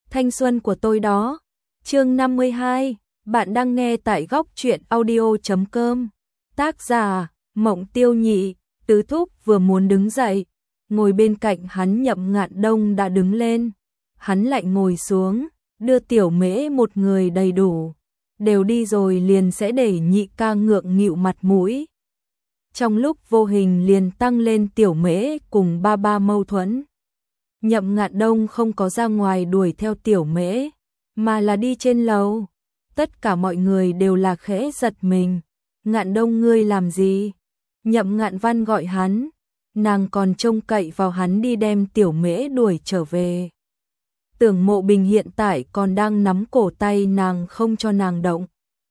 thanh xuân của tôi đó. Chương 52, bạn đang nghe tại góc truyện audio.com. Tác giả, Mộng Tiêu Nhị. Tứ thúc vừa muốn đứng dậy, ngồi bên cạnh hắn Nhậm Ngạn Đông đã đứng lên. Hắn lại ngồi xuống, đưa Tiểu Mễ một người đầy đủ. Đều đi rồi liền sẽ để nhị ca ngượng nghịu mặt mũi. Trong lúc vô hình liền tăng lên Tiểu Mễ cùng ba ba mâu thuẫn. Nhậm Ngạn Đông không có ra ngoài đuổi theo Tiểu Mễ, mà là đi trên lầu. Tất cả mọi người đều là khẽ giật mình. Ngạn Đông ngươi làm gì? Nhậm Ngạn Văn gọi hắn, nàng còn trông cậy vào hắn đi đem Tiểu Mễ đuổi trở về. Tưởng Mộ Bình hiện tại còn đang nắm cổ tay nàng không cho nàng động.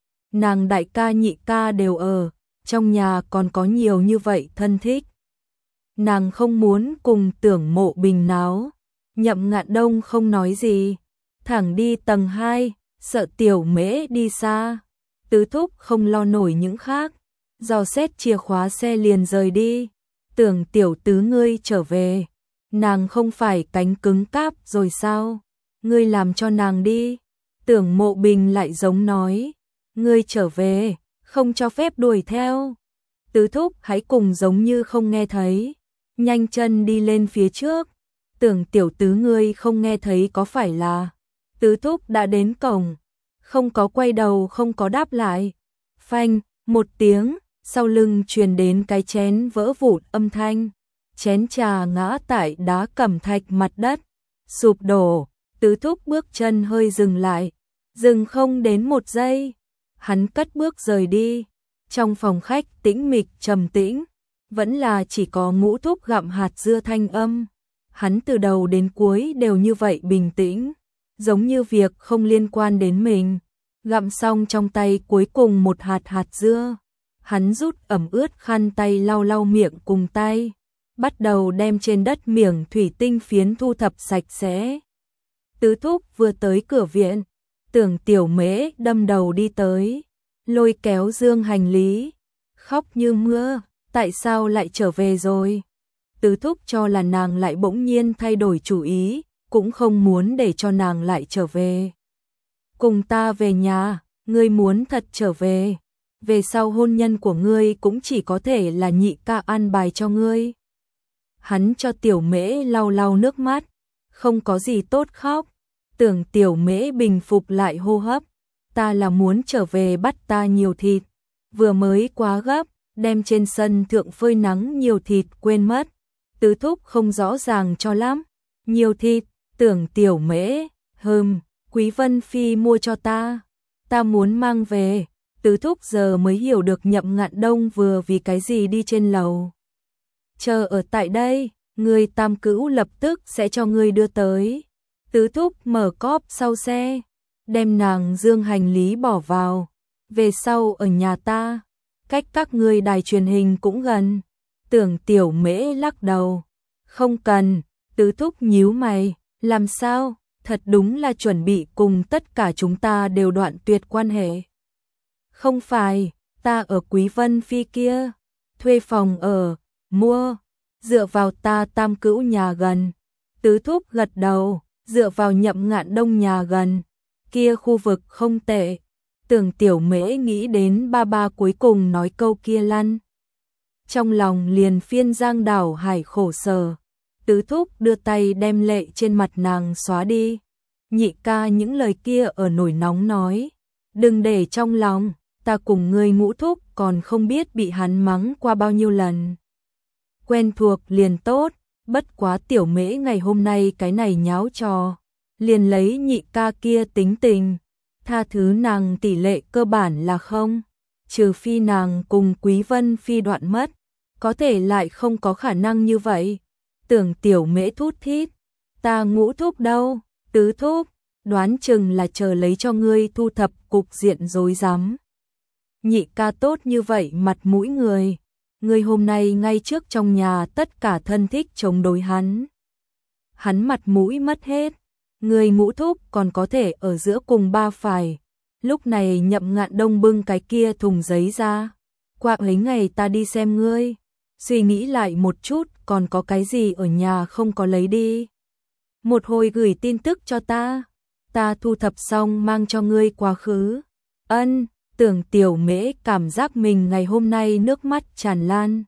Nàng đại ca nhị ca đều ở, trong nhà còn có nhiều như vậy thân thích. Nàng không muốn cùng Tưởng Mộ Bình náo. Nhậm Ngạn Đông không nói gì, thẳng đi tầng 2, sợ Tiểu Mễ đi xa. Tứ thúc không lo nổi những khác, dò xét chìa khóa xe liền rời đi. Tưởng tiểu tứ ngươi trở về, nàng không phải cánh cứng cáp rồi sao? Ngươi làm cho nàng đi. Tưởng Mộ Bình lại giống nói, ngươi trở về, không cho phép đuổi theo. Tứ thúc hãy cùng giống như không nghe thấy, nhanh chân đi lên phía trước. Tưởng tiểu tứ ngươi không nghe thấy có phải là? Tứ thúc đã đến cổng, không có quay đầu không có đáp lại. Phanh, một tiếng, sau lưng truyền đến cái chén vỡ vụn âm thanh. Chén trà ngã tại đá cẩm thạch mặt đất, sụp đổ. Tứ thúc bước chân hơi dừng lại, dừng không đến một giây. Hắn cất bước rời đi. Trong phòng khách tĩnh mịch trầm tĩnh, vẫn là chỉ có Ngũ thúc gặm hạt dưa thanh âm. Hắn từ đầu đến cuối đều như vậy bình tĩnh, giống như việc không liên quan đến mình. Gặm xong trong tay cuối cùng một hạt dưa, hắn rút ẩm ướt khăn tay lau lau miệng cùng tay, bắt đầu đem trên đất miếng thủy tinh phiến thu thập sạch sẽ. Tứ thúc vừa tới cửa viện, Tưởng Tiểu Mễ đâm đầu đi tới, lôi kéo dương hành lý, khóc như mưa, tại sao lại trở về rồi? Tứ thúc cho là nàng lại bỗng nhiên thay đổi chủ ý, cũng không muốn để cho nàng lại trở về. Cùng ta về nhà, ngươi muốn thật trở về, về sau hôn nhân của ngươi cũng chỉ có thể là nhị ca an bài cho ngươi. Hắn cho Tiểu Mễ lau lau nước mắt, không có gì tốt khóc. Tưởng Tiểu Mễ bình phục lại hô hấp, ta là muốn trở về bắt ta nhiều thịt, vừa mới quá gấp, đem trên sân thượng phơi nắng nhiều thịt quên mất. Tứ thúc không rõ ràng cho lắm, nhiều thịt. Tưởng Tiểu Mễ, Quý Vân Phi mua cho ta muốn mang về. Tứ thúc giờ mới hiểu được Nhậm Ngạn Đông vừa vì cái gì đi trên lầu. Chờ ở tại đây, người tam cữu lập tức sẽ cho ngươi đưa tới. Tứ thúc mở cốp sau xe, đem nàng dương hành lý bỏ vào. Về sau ở nhà ta, cách các ngươi đài truyền hình cũng gần. Tưởng Tiểu Mễ lắc đầu, không cần. Tứ thúc nhíu mày, làm sao? Thật đúng là chuẩn bị cùng tất cả chúng ta đều đoạn tuyệt quan hệ. Không phải, ta ở Quý Vân Phi kia, thuê phòng ở, mua, dựa vào ta tam cữu nhà gần. Tứ thúc gật đầu, dựa vào Nhậm Ngạn Đông nhà gần, kia khu vực không tệ. Tưởng Tiểu Mễ nghĩ đến ba ba cuối cùng nói câu kia lăn. Trong lòng liền phiên giang đảo hải khổ sở. Tứ thúc đưa tay đem lệ trên mặt nàng xóa đi. Nhị ca những lời kia ở nổi nóng nói, đừng để trong lòng, ta cùng ngươi Ngũ thúc còn không biết bị hắn mắng qua bao nhiêu lần. Quen thuộc liền tốt, bất quá Tiểu Mễ ngày hôm nay cái này nháo trò, liền lấy nhị ca kia tính tình, tha thứ nàng tỷ lệ cơ bản là không, trừ phi nàng cùng Quý Vân Phi đoạn mất, có thể lại không có khả năng như vậy. Tưởng Tiểu Mễ thút thít, ta Ngũ thúc đâu? Tứ thúc, đoán chừng là chờ lấy cho ngươi thu thập cục diện rối rắm. Nhị ca tốt như vậy mặt mũi người, ngươi hôm nay ngay trước trong nhà tất cả thân thích chống đối hắn. Hắn mặt mũi mất hết, ngươi Ngũ thúc còn có thể ở giữa cùng ba phải. Lúc này Nhậm Ngạn Đông bưng cái kia thùng giấy ra, qua mấy ngày ta đi xem ngươi, suy nghĩ lại một chút còn có cái gì ở nhà không có lấy đi. Một hồi gửi tin tức cho ta, ta thu thập xong mang cho ngươi quá khứ. Ân, Tưởng Tiểu Mễ cảm giác mình ngày hôm nay nước mắt tràn lan.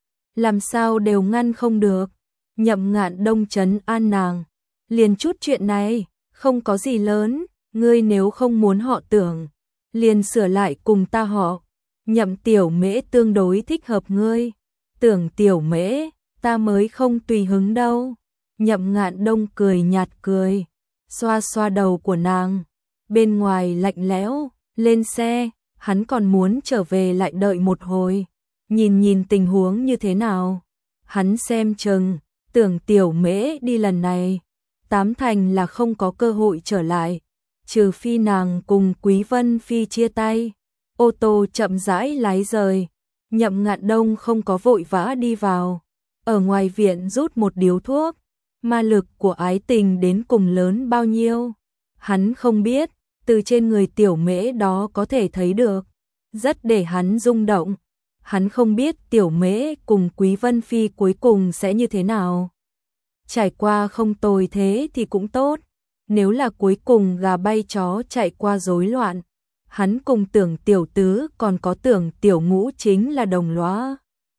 Làm sao đều ngăn không được. Nhậm Ngạn Đông trấn an nàng. Liền chút chuyện này, không có gì lớn, ngươi nếu không muốn họ Tưởng, liền sửa lại cùng ta họ. Nhậm Tiểu Mễ tương đối thích hợp ngươi. Tưởng Tiểu Mễ, ta mới không tùy hứng đâu. Nhậm Ngạn Đông cười nhạt cười, xoa xoa đầu của nàng. Bên ngoài lạnh lẽo, lên xe, hắn còn muốn trở về lại đợi một hồi, nhìn nhìn tình huống như thế nào. Hắn xem chừng, Tưởng Tiểu Mễ đi lần này, tám thành là không có cơ hội trở lại, trừ phi nàng cùng Quý Vân Phi chia tay. Ô tô chậm rãi lái rời, Nhậm Ngạn Đông không có vội vã đi vào, ở ngoài viện rút một điếu thuốc. Ma lực của ái tình đến cùng lớn bao nhiêu, hắn không biết, từ trên người Tiểu Mễ đó có thể thấy được, rất để hắn rung động. Hắn không biết Tiểu Mễ cùng Quý Vân Phi cuối cùng sẽ như thế nào. Trải qua không tồi thế thì cũng tốt, nếu là cuối cùng gà bay chó chạy qua rối loạn, hắn cùng Tưởng Tiểu Tứ còn có Tưởng Tiểu Ngũ chính là đồng lõa.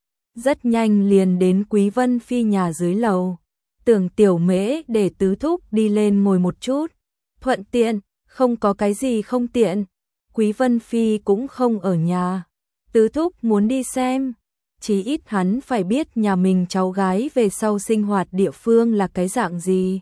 Rất nhanh liền đến Quý Vân Phi nhà dưới lầu. Tưởng Tiểu Mễ để Tứ Thúc đi lên ngồi một chút, thuận tiện, không có cái gì không tiện. Quý Vân Phi cũng không ở nhà, Tứ Thúc muốn đi xem, chí ít hắn phải biết nhà mình cháu gái về sau sinh hoạt địa phương là cái dạng gì,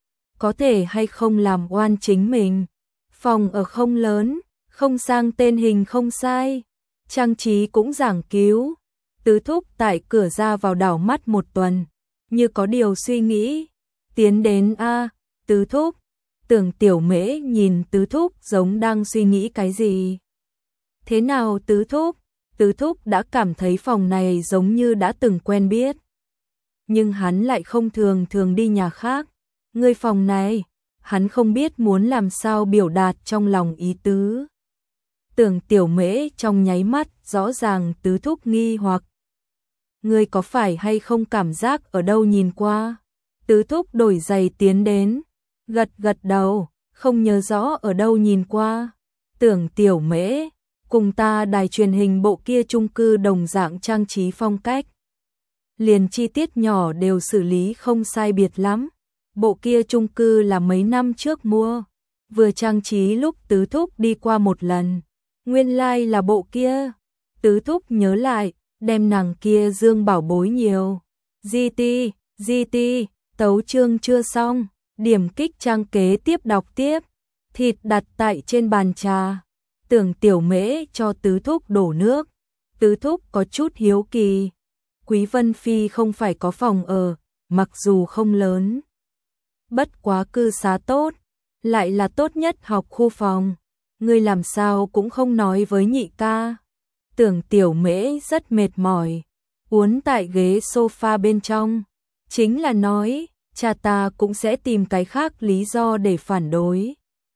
có thể hay không làm oan chính mình. Phòng ở không lớn, không sang tên hình không sai, trang trí cũng giảng cứu. Tứ Thúc tại cửa ra vào đảo mắt một tuần, như có điều suy nghĩ, tiến đến a, Tứ Thúc. Tưởng Tiểu Mễ nhìn Tứ Thúc giống đang suy nghĩ cái gì. Thế nào Tứ Thúc? Tứ Thúc đã cảm thấy phòng này giống như đã từng quen biết. Nhưng hắn lại không thường thường đi nhà khác. Người phòng này, hắn không biết muốn làm sao biểu đạt trong lòng ý tứ. Tưởng Tiểu Mễ trong nháy mắt rõ ràng Tứ Thúc nghi hoặc. Ngươi có phải hay không cảm giác ở đâu nhìn qua? Tứ Thúc đổi giày tiến đến, gật gật đầu, không nhớ rõ ở đâu nhìn qua. Tưởng Tiểu Mễ, cùng ta đài truyền hình bộ kia chung cư đồng dạng trang trí phong cách. Liền chi tiết nhỏ đều xử lý không sai biệt lắm. Bộ kia chung cư là mấy năm trước mua, vừa trang trí lúc Tứ Thúc đi qua một lần. Nguyên lai là bộ kia. Tứ Thúc nhớ lại, đem nàng kia dương bảo bối nhiều. GT, tấu chương chưa xong, điểm kích trang kế tiếp đọc tiếp. Thịt đặt tại trên bàn trà. Tưởng Tiểu Mễ cho Tứ Thúc đổ nước. Tứ Thúc có chút hiếu kỳ. Quý Vân Phi không phải có phòng ở, mặc dù không lớn. Bất quá cư xá tốt, lại là tốt nhất học khu phòng. Ngươi làm sao cũng không nói với nhị ca. Tưởng Tiểu Mễ rất mệt mỏi, uốn tại ghế sofa bên trong. Chính là nói, cha ta cũng sẽ tìm cái khác lý do để phản đối.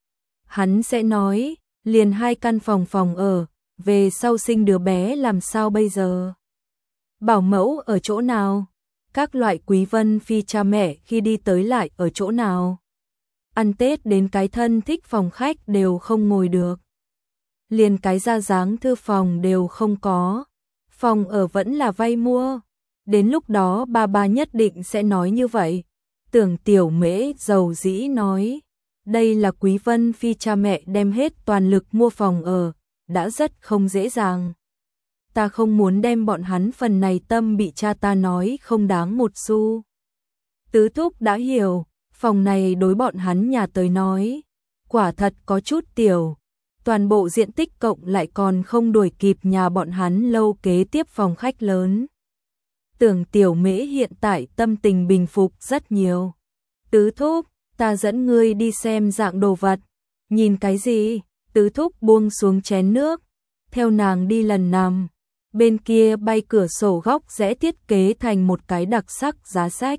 Hắn sẽ nói, liền 2 căn phòng ở, về sau sinh đứa bé làm sao bây giờ? Bảo mẫu ở chỗ nào? Các loại Quý Vân Phi cha mẹ khi đi tới lại ở chỗ nào? Ăn Tết đến cái thân thích phòng khách đều không ngồi được. Liền cái ra dáng thư phòng đều không có. Phòng ở vẫn là vay mua. Đến lúc đó ba nhất định sẽ nói như vậy. Tưởng Tiểu Mễ dầu dĩ nói. Đây là Quý Vân Phi cha mẹ đem hết toàn lực mua phòng ở, đã rất không dễ dàng. Ta không muốn đem bọn hắn phần này tâm bị cha ta nói không đáng một xu. Tứ Thúc đã hiểu, phòng này đối bọn hắn nhà tới nói, quả thật có chút tiểu. Toàn bộ diện tích cộng lại còn không đuổi kịp nhà bọn hắn lâu kế tiếp phòng khách lớn. Tưởng Tiểu Mễ hiện tại tâm tình bình phục rất nhiều. Tứ Thúc, ta dẫn ngươi đi xem dạng đồ vật. Nhìn cái gì? Tứ Thúc buông xuống chén nước, theo nàng đi lần nằm. Bên kia bay cửa sổ góc rẽ thiết kế thành một cái đặc sắc giá sách.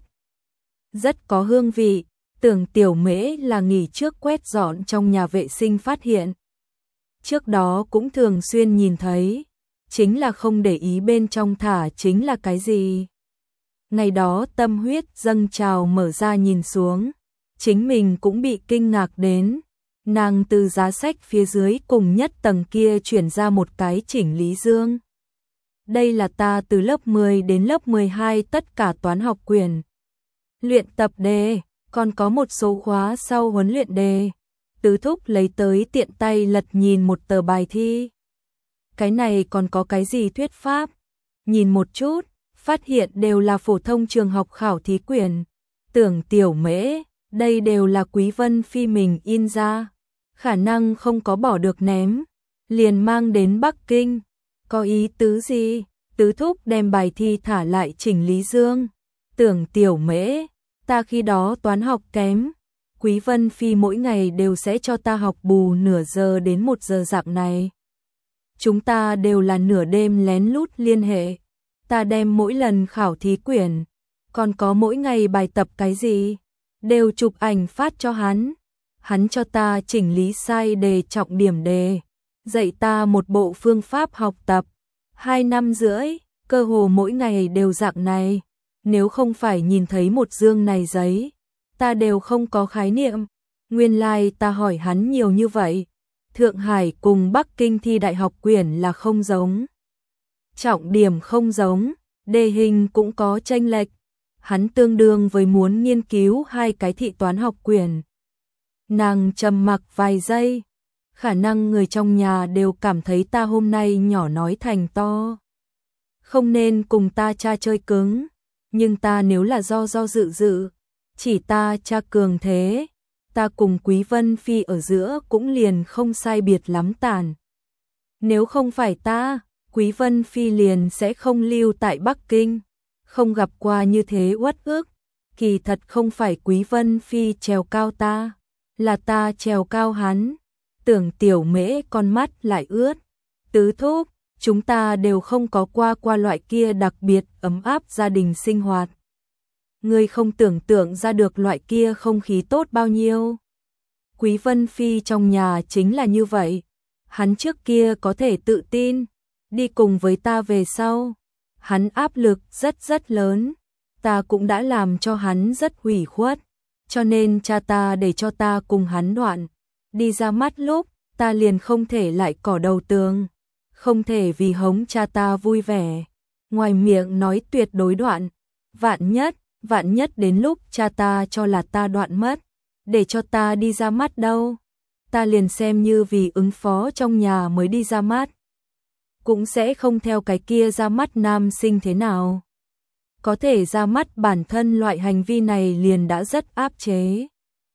Rất có hương vị, Tưởng Tiểu Mễ là nghỉ trước quét dọn trong nhà vệ sinh phát hiện. Trước đó cũng thường xuyên nhìn thấy, chính là không để ý bên trong thả chính là cái gì. Ngày đó tâm huyết dâng trào mở ra nhìn xuống, chính mình cũng bị kinh ngạc đến, Nàng từ giá sách phía dưới cùng nhất tầng kia chuyển ra một cái chỉnh lý dương. Đây là ta từ lớp 10 đến lớp 12 tất cả toán học quyển. Luyện tập đề, còn có một số khóa sau huấn luyện đề. Tứ thúc lấy tới tiện tay lật nhìn một tờ bài thi. Cái này còn có cái gì thuyết pháp? Nhìn một chút, phát hiện đều là phổ thông trường học khảo thí quyển. Tưởng Tiểu Mễ, đây đều là Quý Vân Phi mình in ra. Khả năng không có bỏ được ném. Liền mang đến Bắc Kinh. Có ý tứ gì? Tứ thúc đem bài thi thả lại chỉnh lý dương. Tưởng Tiểu Mễ, ta khi đó toán học kém. Quý Vân Phi mỗi ngày đều sẽ cho ta học bù nửa giờ đến 1 giờ dạng này. Chúng ta đều là nửa đêm lén lút liên hệ. Ta đem mỗi lần khảo thí quyển, còn có mỗi ngày bài tập cái gì, đều chụp ảnh phát cho hắn. Hắn cho ta chỉnh lý sai đề trọng điểm đề, dạy ta một bộ phương pháp học tập. 2 năm rưỡi, cơ hồ mỗi ngày đều dạng này. Nếu không phải nhìn thấy một dương này giấy, ta đều không có khái niệm. Nguyên lai ta hỏi hắn nhiều như vậy. Thượng Hải cùng Bắc Kinh thi đại học quyển là không giống. Trọng điểm không giống, đề hình cũng có chênh lệch. Hắn tương đương với muốn nghiên cứu 2 cái thị toán học quyển. Nàng trầm mặc vài giây. Khả năng người trong nhà đều cảm thấy ta hôm nay nhỏ nói thành to. Không nên cùng ta cha chơi cứng. Nhưng ta nếu là do dự, chỉ ta cha cường thế, ta cùng Quý Vân Phi ở giữa cũng liền không sai biệt lắm tàn. Nếu không phải ta, Quý Vân Phi liền sẽ không lưu tại Bắc Kinh, không gặp qua như thế uất ức. Kỳ thật không phải Quý Vân Phi trèo cao ta, là ta trèo cao hắn. Tưởng Tiểu Mễ con mắt lại ướt. Tứ thúc, chúng ta đều không có qua loại kia đặc biệt ấm áp gia đình sinh hoạt. Ngươi không tưởng tượng ra được loại kia không khí tốt bao nhiêu. Quý Vân Phi trong nhà chính là như vậy. Hắn trước kia có thể tự tin, đi cùng với ta về sau. Hắn áp lực rất lớn. Ta cũng đã làm cho hắn rất ủy khuất. Cho nên cha ta để cho ta cùng hắn đoạn. Đi ra mắt lúc, ta liền không thể lại cỏ đầu tường. Không thể vì hống cha ta vui vẻ. Ngoài miệng nói tuyệt đối đoạn. Vạn nhất đến lúc cha ta cho là ta đoạn mất. Để cho ta đi ra mắt đâu. Ta liền xem như vì ứng phó trong nhà mới đi ra mắt. Cũng sẽ không theo cái kia ra mắt nam sinh thế nào. Có thể ra mắt bản thân loại hành vi này liền đã rất áp chế.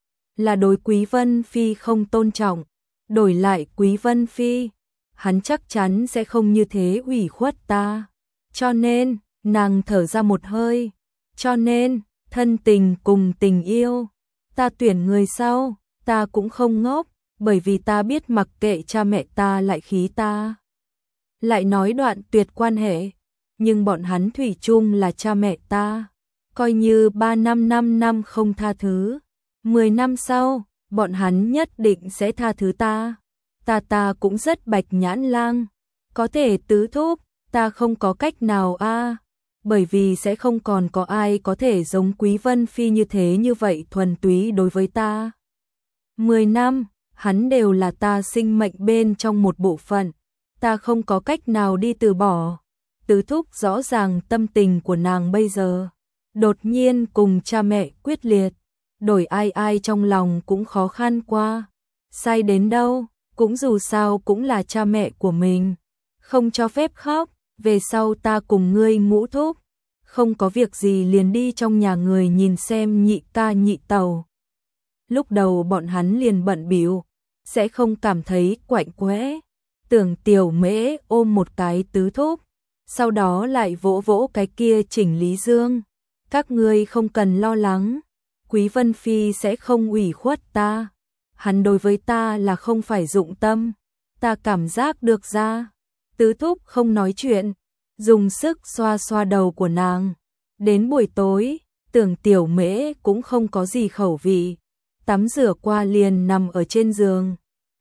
Là đối Quý Vân Phi không tôn trọng. Đổi lại Quý Vân Phi, hắn chắc chắn sẽ không như thế ủy khuất ta. Cho nên, nàng thở ra một hơi. Cho nên, thân tình cùng tình yêu, ta tuyển người sau, ta cũng không ngốc, bởi vì ta biết mặc kệ cha mẹ ta lại khí ta. Lại nói đoạn tuyệt quan hệ, nhưng bọn hắn thủy chung là cha mẹ ta. Coi như 3 năm 5 năm không tha thứ, 10 năm sau, bọn hắn nhất định sẽ tha thứ ta. Ta cũng rất bạch nhãn lang. Có thể tứ thúc, ta không có cách nào a, bởi vì sẽ không còn có ai có thể giống Quý Vân Phi như thế như vậy thuần túy đối với ta. 10 năm, hắn đều là ta sinh mệnh bên trong một bộ phận. Ta không có cách nào đi từ bỏ. Tứ thúc rõ ràng tâm tình của nàng bây giờ. Đột nhiên cùng cha mẹ quyết liệt. Đổi ai trong lòng cũng khó khăn qua. Sai đến đâu, cũng dù sao cũng là cha mẹ của mình. Không cho phép khóc, về sau ta cùng ngươi ngũ thúc. Không có việc gì liền đi trong nhà người nhìn xem nhị ca nhị tàu. Lúc đầu bọn hắn liền bận bịu, sẽ không cảm thấy quạnh quẽ. Tưởng Tiểu Mễ ôm một cái tứ thúc, sau đó lại vỗ vỗ cái kia chỉnh lý dương. Các ngươi không cần lo lắng, Quý Vân Phi sẽ không ủy khuất ta. Hắn đối với ta là không phải dụng tâm, ta cảm giác được ra. Tứ thúc không nói chuyện, dùng sức xoa xoa đầu của nàng. Đến buổi tối, Tưởng Tiểu Mễ cũng không có gì khẩu vị. Tắm rửa qua liền nằm ở trên giường.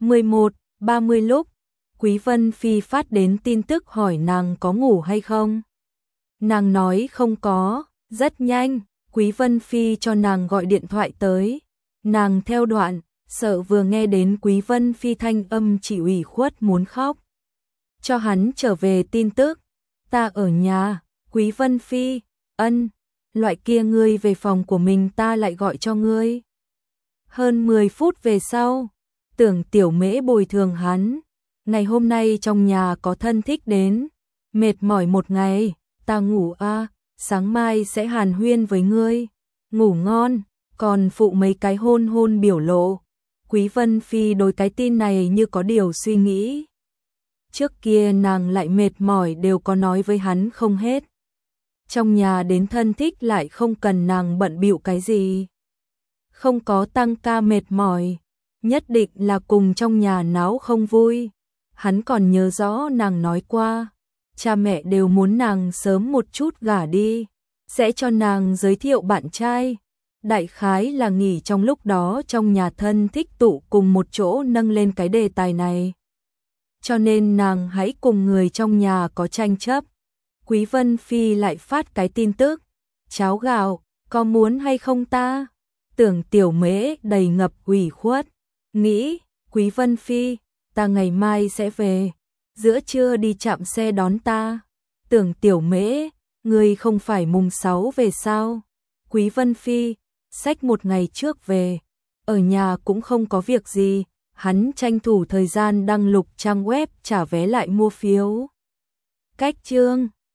11:30 lúc, Quý Vân Phi phát đến tin tức hỏi nàng có ngủ hay không. Nàng nói không có, rất nhanh, Quý Vân Phi cho nàng gọi điện thoại tới. Nàng theo đoạn, sợ vừa nghe đến Quý Vân Phi thanh âm chỉ ủy khuất muốn khóc. Cho hắn trở về tin tức, ta ở nhà. Quý Vân Phi, ân, loại kia ngươi về phòng của mình ta lại gọi cho ngươi. Hơn 10 phút về sau, Tưởng Tiểu Mễ bồi thường hắn, ngày hôm nay trong nhà có thân thích đến, mệt mỏi một ngày, ta ngủ sáng mai sẽ hàn huyên với ngươi, ngủ ngon, còn phụ mấy cái hôn hôn biểu lộ. Quý Vân Phi đối cái tin này như có điều suy nghĩ. Trước kia nàng lại mệt mỏi đều có nói với hắn không hết. Trong nhà đến thân thích lại không cần nàng bận bịu cái gì. Không có tăng ca mệt mỏi, nhất định là cùng trong nhà náo không vui. Hắn còn nhớ rõ nàng nói qua, cha mẹ đều muốn nàng sớm một chút gả đi, sẽ cho nàng giới thiệu bạn trai. Đại khái là nghỉ trong lúc đó trong nhà thân thích tụ cùng một chỗ nâng lên cái đề tài này. Cho nên nàng hãy cùng người trong nhà có tranh chấp. Quý Vân Phi lại phát cái tin tức, cháo gạo, có muốn hay không ta? Tưởng Tiểu Mễ đầy ngập ủy khuất, nghĩ, Quý Vân Phi, ta ngày mai sẽ về, giữa trưa đi chạm xe đón ta. Tưởng Tiểu Mễ, ngươi không phải mùng 6 về sao? Quý Vân Phi, xách một ngày trước về, ở nhà cũng không có việc gì, hắn tranh thủ thời gian đăng lục trang web trả vé lại mua phiếu. Cách chương